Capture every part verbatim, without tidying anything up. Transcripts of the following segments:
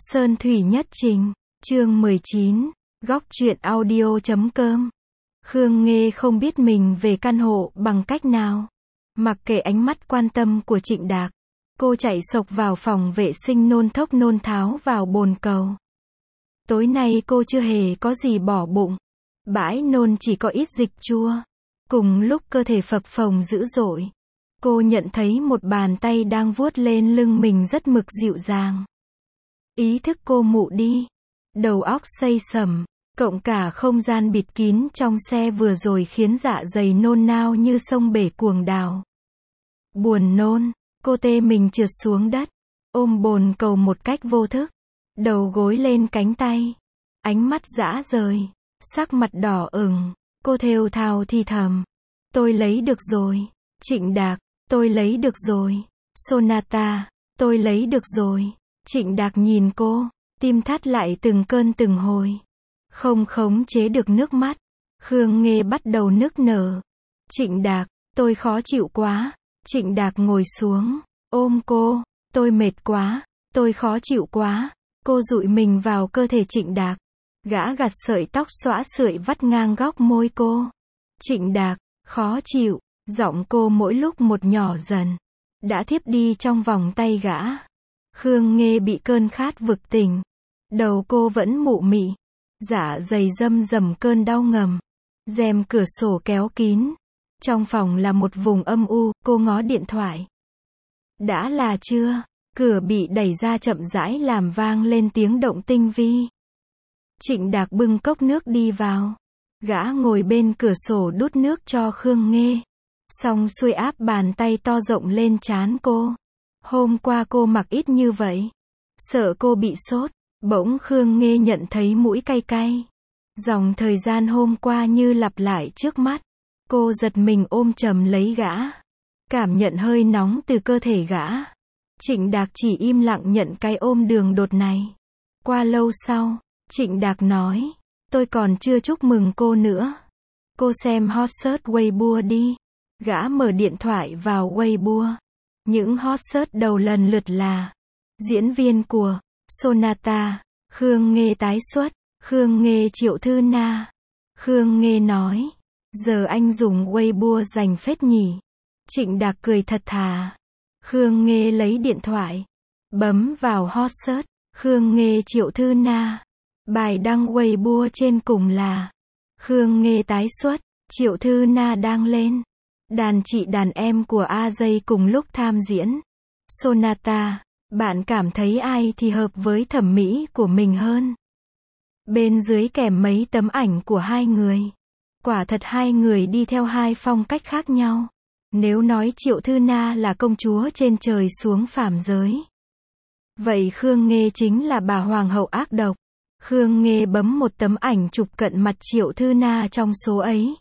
Sơn Thủy Nhất Trình, chương mười chín, góc truyện audio chấm com. Khương Nghê không biết mình về căn hộ bằng cách nào. Mặc kệ ánh mắt quan tâm của Trịnh Đạc, cô chạy xộc vào phòng vệ sinh nôn thốc nôn tháo vào bồn cầu. Tối nay cô chưa hề có gì bỏ bụng. Bãi nôn chỉ có ít dịch chua. Cùng lúc cơ thể phập phồng dữ dội, cô nhận thấy một bàn tay đang vuốt lên lưng mình rất mực dịu dàng. Ý thức cô mụ đi. Đầu óc xây sẩm, cộng cả không gian bịt kín trong xe vừa rồi khiến dạ dày nôn nao như sông bể cuồng đào. Buồn nôn, cô tê mình trượt xuống đất, ôm bồn cầu một cách vô thức, đầu gối lên cánh tay, ánh mắt dã rời, sắc mặt đỏ ửng, cô thều thào thì thầm. Tôi lấy được rồi. Trịnh Đạc, tôi lấy được rồi. Sonata, tôi lấy được rồi. Trịnh Đạc nhìn cô, tim thắt lại từng cơn từng hồi. Không khống chế được nước mắt. Khương Nghê bắt đầu nức nở. Trịnh Đạc, tôi khó chịu quá. Trịnh Đạc ngồi xuống, ôm cô. Tôi mệt quá, tôi khó chịu quá. Cô dụi mình vào cơ thể Trịnh Đạc. Gã gạt sợi tóc xõa sưởi vắt ngang góc môi cô. Trịnh Đạc, khó chịu. Giọng cô mỗi lúc một nhỏ dần. Đã thiếp đi trong vòng tay gã. Khương Nghê bị cơn khát vực tỉnh. Đầu cô vẫn mụ mị. Dạ dày râm rầm cơn đau ngầm. Rèm cửa sổ kéo kín. Trong phòng là một vùng âm u, cô ngó điện thoại. Đã là trưa. Cửa bị đẩy ra chậm rãi làm vang lên tiếng động tinh vi. Trịnh Đạc bưng cốc nước đi vào. Gã ngồi bên cửa sổ đút nước cho Khương Nghê. Xong xuôi áp bàn tay to rộng lên trán cô. Hôm qua cô mặc ít như vậy. Sợ cô bị sốt. Bỗng Khương Nghê nhận thấy mũi cay cay. Dòng thời gian hôm qua như lặp lại trước mắt. Cô giật mình ôm chầm lấy gã. Cảm nhận hơi nóng từ cơ thể gã. Trịnh Đạc chỉ im lặng nhận cái ôm đường đột này. Qua lâu sau, Trịnh Đạc nói. Tôi còn chưa chúc mừng cô nữa. Cô xem hot search Weibo đi. Gã mở điện thoại vào Weibo. Những hot search đầu lần lượt là diễn viên của Sonata, Khương Nghê tái xuất, Khương Nghê Triệu Thư Na. Khương Nghê nói, giờ anh dùng Weibo dành phết nhỉ. Trịnh Đạc cười thật thà. Khương Nghê lấy điện thoại, bấm vào hot search, Khương Nghê Triệu Thư Na. Bài đăng Weibo trên cùng là Khương Nghê tái xuất, Triệu Thư Na đang lên. Đàn chị đàn em của a jay cùng lúc tham diễn. Sonata, bạn cảm thấy ai thì hợp với thẩm mỹ của mình hơn? Bên dưới kèm mấy tấm ảnh của hai người. Quả thật hai người đi theo hai phong cách khác nhau. Nếu nói Triệu Thư Na là công chúa trên trời xuống phàm giới, vậy Khương Nghê chính là bà hoàng hậu ác độc. Khương Nghê bấm một tấm ảnh chụp cận mặt Triệu Thư Na trong số ấy.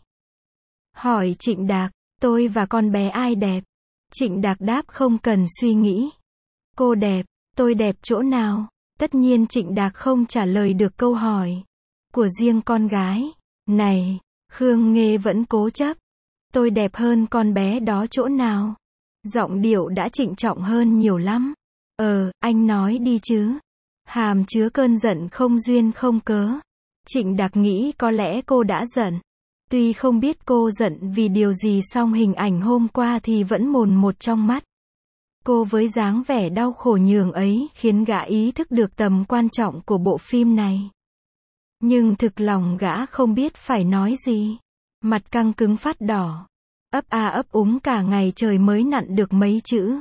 Hỏi Trịnh Đạc, tôi và con bé ai đẹp? Trịnh Đạc đáp không cần suy nghĩ. Cô đẹp, tôi đẹp chỗ nào? Tất nhiên Trịnh Đạc không trả lời được câu hỏi của riêng con gái. Này, Khương Nghê vẫn cố chấp. Tôi đẹp hơn con bé đó chỗ nào? Giọng điệu đã trịnh trọng hơn nhiều lắm. Ờ, anh nói đi chứ. Hàm chứa cơn giận không duyên không cớ. Trịnh Đạc nghĩ có lẽ cô đã giận. Tuy không biết cô giận vì điều gì song hình ảnh hôm qua thì vẫn mồn một trong mắt. Cô với dáng vẻ đau khổ nhường ấy khiến gã ý thức được tầm quan trọng của bộ phim này. Nhưng thực lòng gã không biết phải nói gì. Mặt căng cứng phát đỏ. Ấp a ấp úng cả ngày trời mới nặn được mấy chữ.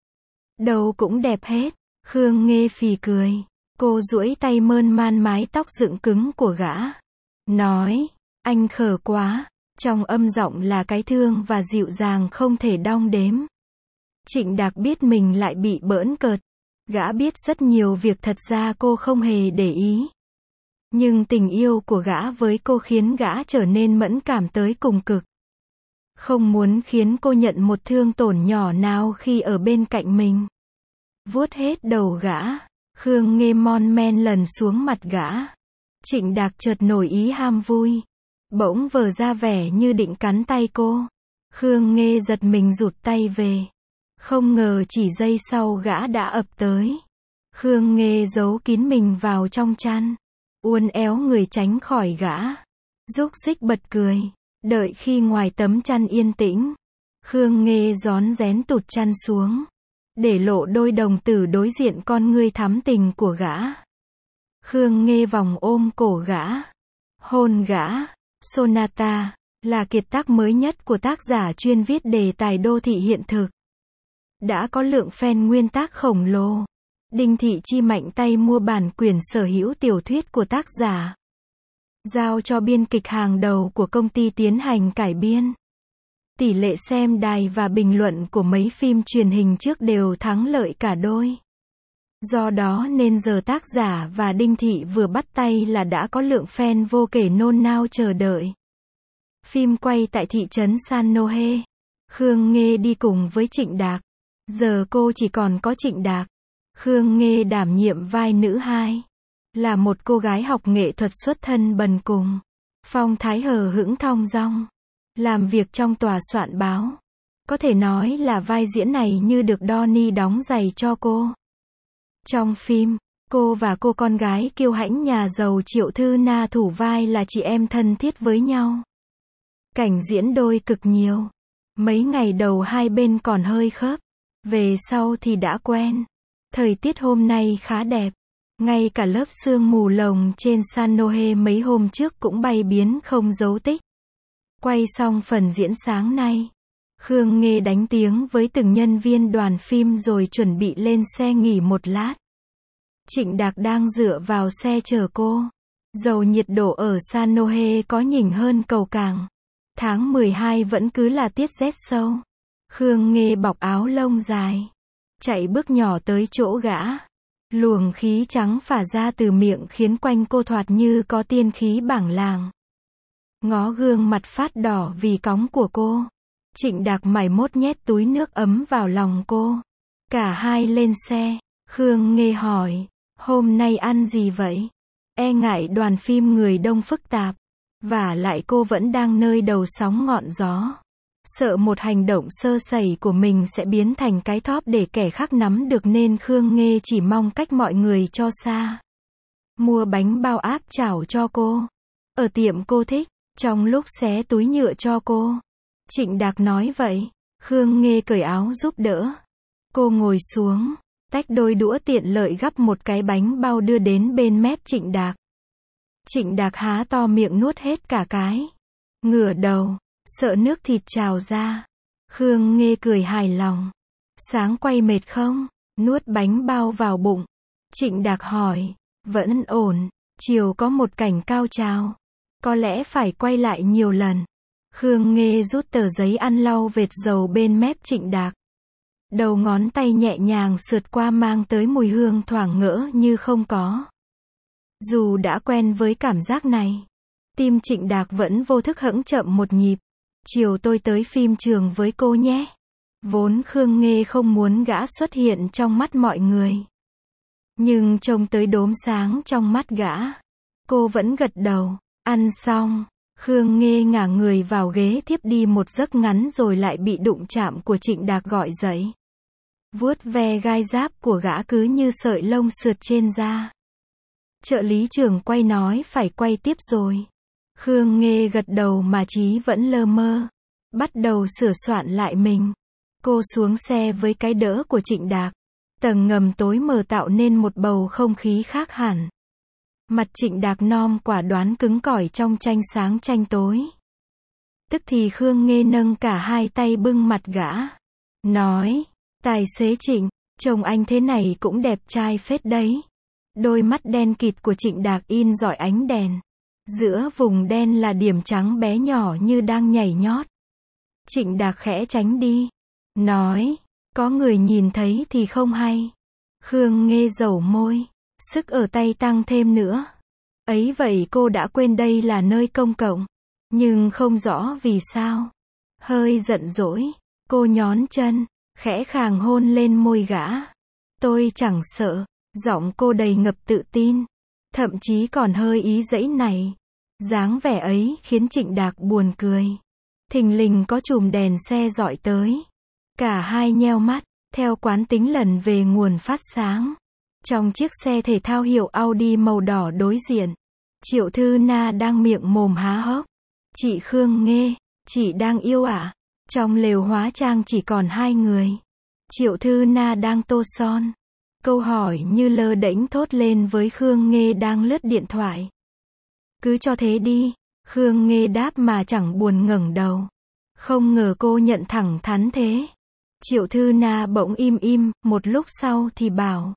Đầu cũng đẹp hết. Khương Nghê phì cười. Cô duỗi tay mơn man mái tóc dựng cứng của gã. Nói, anh khờ quá. Trong âm giọng là cái thương và dịu dàng không thể đong đếm. Trịnh Đạc biết mình lại bị bỡn cợt. Gã biết rất nhiều việc thật ra cô không hề để ý. Nhưng tình yêu của gã với cô khiến gã trở nên mẫn cảm tới cùng cực. Không muốn khiến cô nhận một thương tổn nhỏ nào khi ở bên cạnh mình. Vuốt hết đầu gã. Khương Nghê mon men lần xuống mặt gã. Trịnh Đạc chợt nổi ý ham vui. Bỗng vờ ra vẻ như định cắn tay cô. Khương Nghê giật mình rụt tay về. Không ngờ chỉ giây sau gã đã ập tới. Khương Nghê giấu kín mình vào trong chăn, uốn éo người tránh khỏi gã. Rúc rích bật cười, đợi khi ngoài tấm chăn yên tĩnh, Khương Nghê rón rén tụt chăn xuống, để lộ đôi đồng tử đối diện con ngươi thắm tình của gã. Khương Nghê vòng ôm cổ gã, hôn gã. Sonata là kiệt tác mới nhất của tác giả chuyên viết đề tài đô thị hiện thực. Đã có lượng fan nguyên tác khổng lồ. Đinh Thị Chi mạnh tay mua bản quyền sở hữu tiểu thuyết của tác giả, giao cho biên kịch hàng đầu của công ty tiến hành cải biên. Tỷ lệ xem đài và bình luận của mấy phim truyền hình trước đều thắng lợi cả đôi. Do đó nên giờ tác giả và Đinh Thị vừa bắt tay là đã có lượng fan vô kể nôn nao chờ đợi. Phim quay tại thị trấn San Nohe. Khương Nghê đi cùng với Trịnh Đạc. Giờ cô chỉ còn có Trịnh Đạc. Khương Nghê đảm nhiệm vai nữ hai. Là một cô gái học nghệ thuật xuất thân bần cùng. Phong thái hờ hững thong dong. Làm việc trong tòa soạn báo. Có thể nói là vai diễn này như được Donnie đóng giày cho cô. Trong phim, cô và cô con gái kiêu hãnh nhà giàu Triệu Thư Na thủ vai là chị em thân thiết với nhau. Cảnh diễn đôi cực nhiều. Mấy ngày đầu hai bên còn hơi khớp. Về sau thì đã quen. Thời tiết hôm nay khá đẹp. Ngay cả lớp sương mù lồng trên San Nohe mấy hôm trước cũng bay biến không dấu tích. Quay xong phần diễn sáng nay, Khương Nghê đánh tiếng với từng nhân viên đoàn phim rồi chuẩn bị lên xe nghỉ một lát. Trịnh Đạc đang dựa vào xe chờ cô. Dầu nhiệt độ ở San Nohe có nhỉnh hơn cầu Cảng. Tháng mười hai vẫn cứ là tiết rét sâu. Khương Nghê bọc áo lông dài, chạy bước nhỏ tới chỗ gã. Luồng khí trắng phả ra từ miệng khiến quanh cô thoạt như có tiên khí bảng làng. Ngó gương mặt phát đỏ vì cóng của cô, Trịnh Đạc mải mốt nhét túi nước ấm vào lòng cô. Cả hai lên xe. Khương Nghê hỏi, hôm nay ăn gì vậy? E ngại đoàn phim người đông phức tạp. Vả lại cô vẫn đang nơi đầu sóng ngọn gió. Sợ một hành động sơ sẩy của mình sẽ biến thành cái thóp để kẻ khác nắm được nên Khương Nghê chỉ mong cách mọi người cho xa. Mua bánh bao áp chảo cho cô. Ở tiệm cô thích, trong lúc xé túi nhựa cho cô. Trịnh Đạc nói vậy. Khương Nghê cởi áo giúp đỡ. Cô ngồi xuống, tách đôi đũa tiện lợi gắp một cái bánh bao đưa đến bên mép Trịnh Đạc. Trịnh Đạc há to miệng nuốt hết cả cái. Ngửa đầu, sợ nước thịt trào ra. Khương Nghê cười hài lòng. Sáng quay mệt không? Nuốt bánh bao vào bụng. Trịnh Đạc hỏi. Vẫn ổn. Chiều có một cảnh cao trào. Có lẽ phải quay lại nhiều lần. Khương Nghê rút tờ giấy ăn lau vệt dầu bên mép Trịnh Đạc. Đầu ngón tay nhẹ nhàng sượt qua mang tới mùi hương thoảng ngỡ như không có. Dù đã quen với cảm giác này, tim Trịnh Đạc vẫn vô thức hững chậm một nhịp. Chiều tôi tới phim trường với cô nhé. Vốn Khương Nghê không muốn gã xuất hiện trong mắt mọi người. Nhưng trông tới đốm sáng trong mắt gã. Cô vẫn gật đầu. Ăn xong, Khương Nghê ngả người vào ghế thiếp đi một giấc ngắn rồi lại bị đụng chạm của Trịnh Đạc gọi dậy. Vuốt ve gai giáp của gã cứ như sợi lông sượt trên da. Trợ lý trưởng quay nói phải quay tiếp rồi. Khương Nghê gật đầu mà trí vẫn lơ mơ. Bắt đầu sửa soạn lại mình. Cô xuống xe với cái đỡ của Trịnh Đạc. Tầng ngầm tối mờ tạo nên một bầu không khí khác hẳn. Mặt Trịnh Đạc non quả đoán cứng cỏi trong tranh sáng tranh tối. Tức thì Khương Nghê nâng cả hai tay bưng mặt gã. Nói, tài xế Trịnh, chồng anh thế này cũng đẹp trai phết đấy. Đôi mắt đen kịt của Trịnh Đạc in rọi ánh đèn. Giữa vùng đen là điểm trắng bé nhỏ như đang nhảy nhót. Trịnh Đạc khẽ tránh đi. Nói, có người nhìn thấy thì không hay. Khương Nghê dẩu môi. Sức ở tay tăng thêm nữa. Ấy vậy cô đã quên đây là nơi công cộng. Nhưng không rõ vì sao. Hơi giận dỗi, cô nhón chân, khẽ khàng hôn lên môi gã. Tôi chẳng sợ. Giọng cô đầy ngập tự tin. Thậm chí còn hơi ý giãy này. Dáng vẻ ấy khiến Trịnh Đạc buồn cười. Thình lình có chùm đèn xe dọi tới. Cả hai nheo mắt, theo quán tính lần về nguồn phát sáng. Trong chiếc xe thể thao hiệu Audi màu đỏ đối diện, Triệu Thư Na đang miệng mồm há hốc. Chị Khương Nghê, chị đang yêu ạ? Trong lều hóa trang chỉ còn hai người. Triệu Thư Na đang tô son. Câu hỏi như lơ đễnh thốt lên với Khương Nghê đang lướt điện thoại. Cứ cho thế đi, Khương Nghê đáp mà chẳng buồn ngẩng đầu. Không ngờ cô nhận thẳng thắn thế. Triệu Thư Na bỗng im im, một lúc sau thì bảo.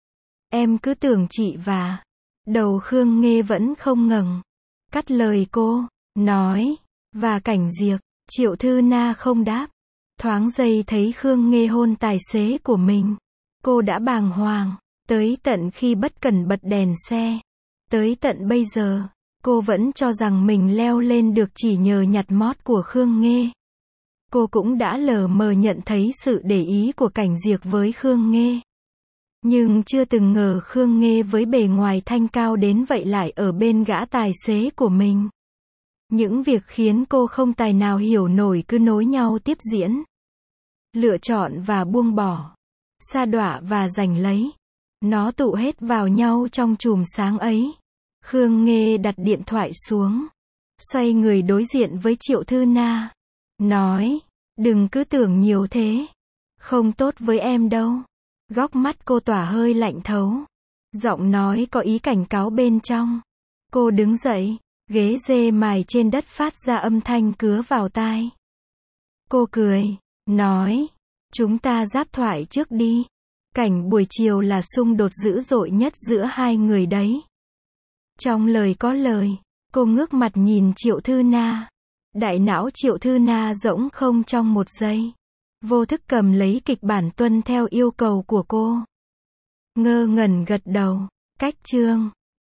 Em cứ tưởng chị và... Đầu Khương Nghê vẫn không ngẩng. Cắt lời cô, nói. Và Cảnh Diệc. Triệu Thư Na không đáp. Thoáng giây thấy Khương Nghê hôn tài xế của mình. Cô đã bàng hoàng. Tới tận khi bất cẩn bật đèn xe. Tới tận bây giờ, cô vẫn cho rằng mình leo lên được chỉ nhờ nhặt mót của Khương Nghê. Cô cũng đã lờ mờ nhận thấy sự để ý của Cảnh Diệc với Khương Nghê. Nhưng chưa từng ngờ Khương Nghê với bề ngoài thanh cao đến vậy lại ở bên gã tài xế của mình. Những việc khiến cô không tài nào hiểu nổi cứ nối nhau tiếp diễn. Lựa chọn và buông bỏ. Sa đọa và giành lấy. Nó tụ hết vào nhau trong chùm sáng ấy. Khương Nghê đặt điện thoại xuống. Xoay người đối diện với Triệu Thư Na. Nói, đừng cứ tưởng nhiều thế. Không tốt với em đâu. Góc mắt cô tỏa hơi lạnh thấu. Giọng nói có ý cảnh cáo bên trong. Cô đứng dậy. Ghế dê mài trên đất phát ra âm thanh cứa vào tai. Cô cười. Nói. Chúng ta giáp thoại trước đi. Cảnh buổi chiều là xung đột dữ dội nhất giữa hai người đấy. Trong lời có lời. Cô ngước mặt nhìn Triệu Thư Na. Đại não Triệu Thư Na rỗng không trong một giây. Vô thức cầm lấy kịch bản tuân theo yêu cầu của cô. Ngơ ngẩn gật đầu. Cách chương